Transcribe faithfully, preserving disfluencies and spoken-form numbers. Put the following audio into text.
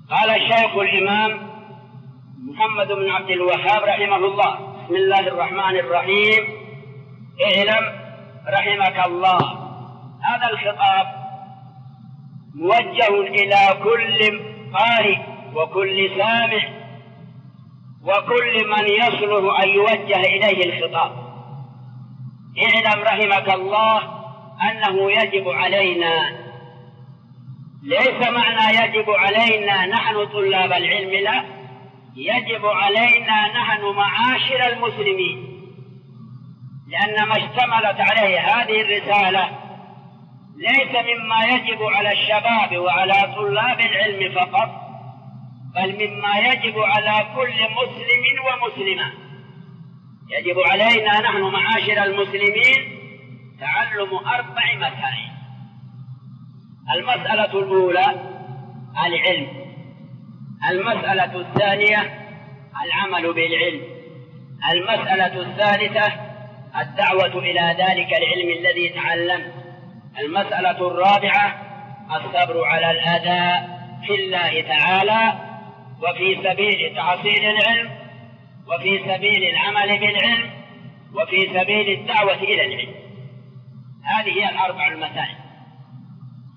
قال الشيخ الإمام محمد بن عبد الوهاب رحمه الله: بسم الله الرحمن الرحيم. اعلم رحمك الله، هذا الخطاب موجه إلى كل قارئ وكل سامع وكل من يصلح أن يوجه إليه الخطاب. اعلم رحمك الله أنه يجب علينا، ليس معنى يجب علينا نحن طلاب العلم، لا، يجب علينا نحن معاشر المسلمين، لأن ما اشتملت عليه هذه الرسالة ليس مما يجب على الشباب وعلى طلاب العلم فقط، بل مما يجب على كل مسلم ومسلمة. يجب علينا نحن معاشر المسلمين تعلم أربع مسائل. المسألة الأولى العلم، المسألة الثانية العمل بالعلم، المسألة الثالثة الدعوة إلى ذلك العلم الذي تعلم، المسألة الرابعة الصبر على الأذى في الله تعالى وفي سبيل تحصيل العلم وفي سبيل العمل بالعلم وفي سبيل الدعوة إلى العلم. هذه هي الأربع المسائل.